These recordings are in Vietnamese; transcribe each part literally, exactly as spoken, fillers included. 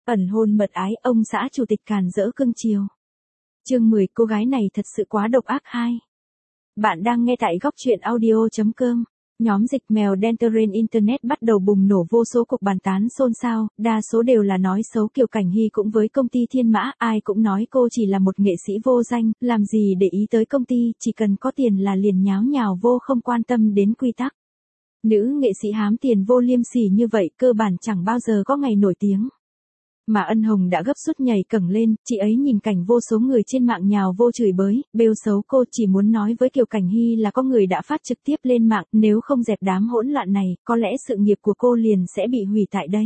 Ẩn hôn mật ái, ông xã chủ tịch càn rỡ cưng chiều. Chương mười, cô gái này thật sự quá độc ác hai. Bạn đang nghe tại góc truyện audio chấm com. Nhóm dịch mèo đen trên Internet bắt đầu bùng nổ vô số cuộc bàn tán xôn xao, đa số đều là nói xấu Kiều Cảnh Hy cũng với công ty Thiên Mã, ai cũng nói cô chỉ là một nghệ sĩ vô danh, làm gì để ý tới công ty, chỉ cần có tiền là liền nháo nhào vô không quan tâm đến quy tắc. Nữ nghệ sĩ hám tiền vô liêm sỉ như vậy cơ bản chẳng bao giờ có ngày nổi tiếng. Mà Ân Hồng đã gấp rút nhảy cẳng lên, chị ấy nhìn cảnh vô số người trên mạng nhào vô chửi bới, bêu xấu cô, chỉ muốn nói với Kiều Cảnh Hy là có người đã phát trực tiếp lên mạng, nếu không dẹp đám hỗn loạn này, có lẽ sự nghiệp của cô liền sẽ bị hủy tại đây.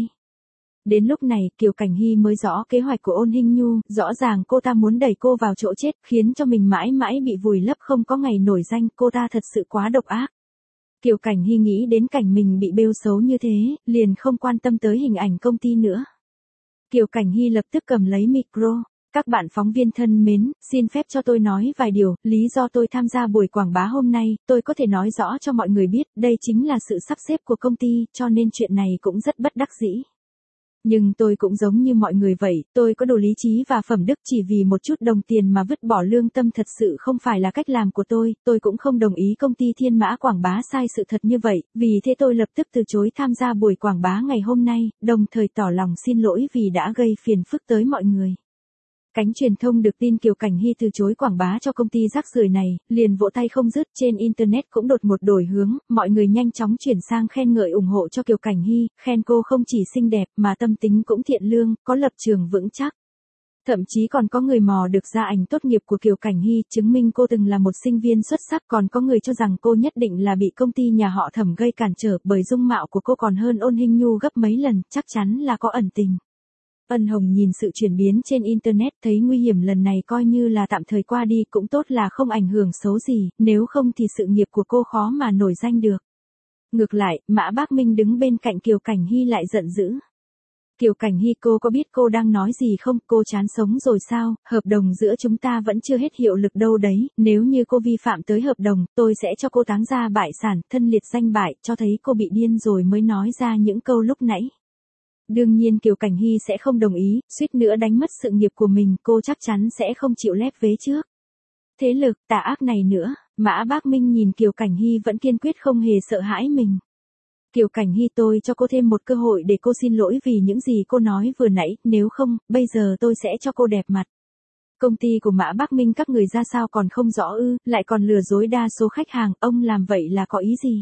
Đến lúc này, Kiều Cảnh Hy mới rõ kế hoạch của Ôn Hinh Nhu, rõ ràng cô ta muốn đẩy cô vào chỗ chết, khiến cho mình mãi mãi bị vùi lấp không có ngày nổi danh, cô ta thật sự quá độc ác. Kiều Cảnh Hy nghĩ đến cảnh mình bị bêu xấu như thế, liền không quan tâm tới hình ảnh công ty nữa. Kiều Cảnh Hy lập tức cầm lấy micro. Các bạn phóng viên thân mến, xin phép cho tôi nói vài điều, lý do tôi tham gia buổi quảng bá hôm nay, tôi có thể nói rõ cho mọi người biết, đây chính là sự sắp xếp của công ty, cho nên chuyện này cũng rất bất đắc dĩ. Nhưng tôi cũng giống như mọi người vậy, tôi có đủ lý trí và phẩm đức, chỉ vì một chút đồng tiền mà vứt bỏ lương tâm thật sự không phải là cách làm của tôi, tôi cũng không đồng ý công ty Thiên Mã quảng bá sai sự thật như vậy, vì thế tôi lập tức từ chối tham gia buổi quảng bá ngày hôm nay, đồng thời tỏ lòng xin lỗi vì đã gây phiền phức tới mọi người. Cánh truyền thông được tin Kiều Cảnh Hy từ chối quảng bá cho công ty rác rưởi này, liền vỗ tay không dứt, trên Internet cũng đột một đổi hướng, mọi người nhanh chóng chuyển sang khen ngợi ủng hộ cho Kiều Cảnh Hy, khen cô không chỉ xinh đẹp mà tâm tính cũng thiện lương, có lập trường vững chắc. Thậm chí còn có người mò được ra ảnh tốt nghiệp của Kiều Cảnh Hy, chứng minh cô từng là một sinh viên xuất sắc, còn có người cho rằng cô nhất định là bị công ty nhà họ Thẩm gây cản trở, bởi dung mạo của cô còn hơn Ôn Hinh Nhu gấp mấy lần, chắc chắn là có ẩn tình. Ân Hồng nhìn sự chuyển biến trên Internet thấy nguy hiểm lần này coi như là tạm thời qua đi, cũng tốt là không ảnh hưởng xấu gì, nếu không thì sự nghiệp của cô khó mà nổi danh được. Ngược lại, Mã Bác Minh đứng bên cạnh Kiều Cảnh Hy lại giận dữ. Kiều Cảnh Hy, cô có biết cô đang nói gì không, cô chán sống rồi sao, hợp đồng giữa chúng ta vẫn chưa hết hiệu lực đâu đấy, nếu như cô vi phạm tới hợp đồng, tôi sẽ cho cô táng ra bại sản, thân liệt danh bại, cho thấy cô bị điên rồi mới nói ra những câu lúc nãy. Đương nhiên Kiều Cảnh Hy sẽ không đồng ý, suýt nữa đánh mất sự nghiệp của mình, cô chắc chắn sẽ không chịu lép vế trước. Thế lực tà ác này nữa, Mã Bác Minh nhìn Kiều Cảnh Hy vẫn kiên quyết không hề sợ hãi mình. Kiều Cảnh Hy, tôi cho cô thêm một cơ hội để cô xin lỗi vì những gì cô nói vừa nãy, nếu không, bây giờ tôi sẽ cho cô đẹp mặt. Công ty của Mã Bác Minh các người ra sao còn không rõ ư, lại còn lừa dối đa số khách hàng, ông làm vậy là có ý gì?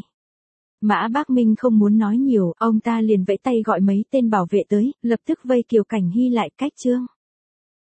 Mã Bác Minh không muốn nói nhiều, ông ta liền vẫy tay gọi mấy tên bảo vệ tới, lập tức vây Kiều Cảnh Hy lại, cách trương.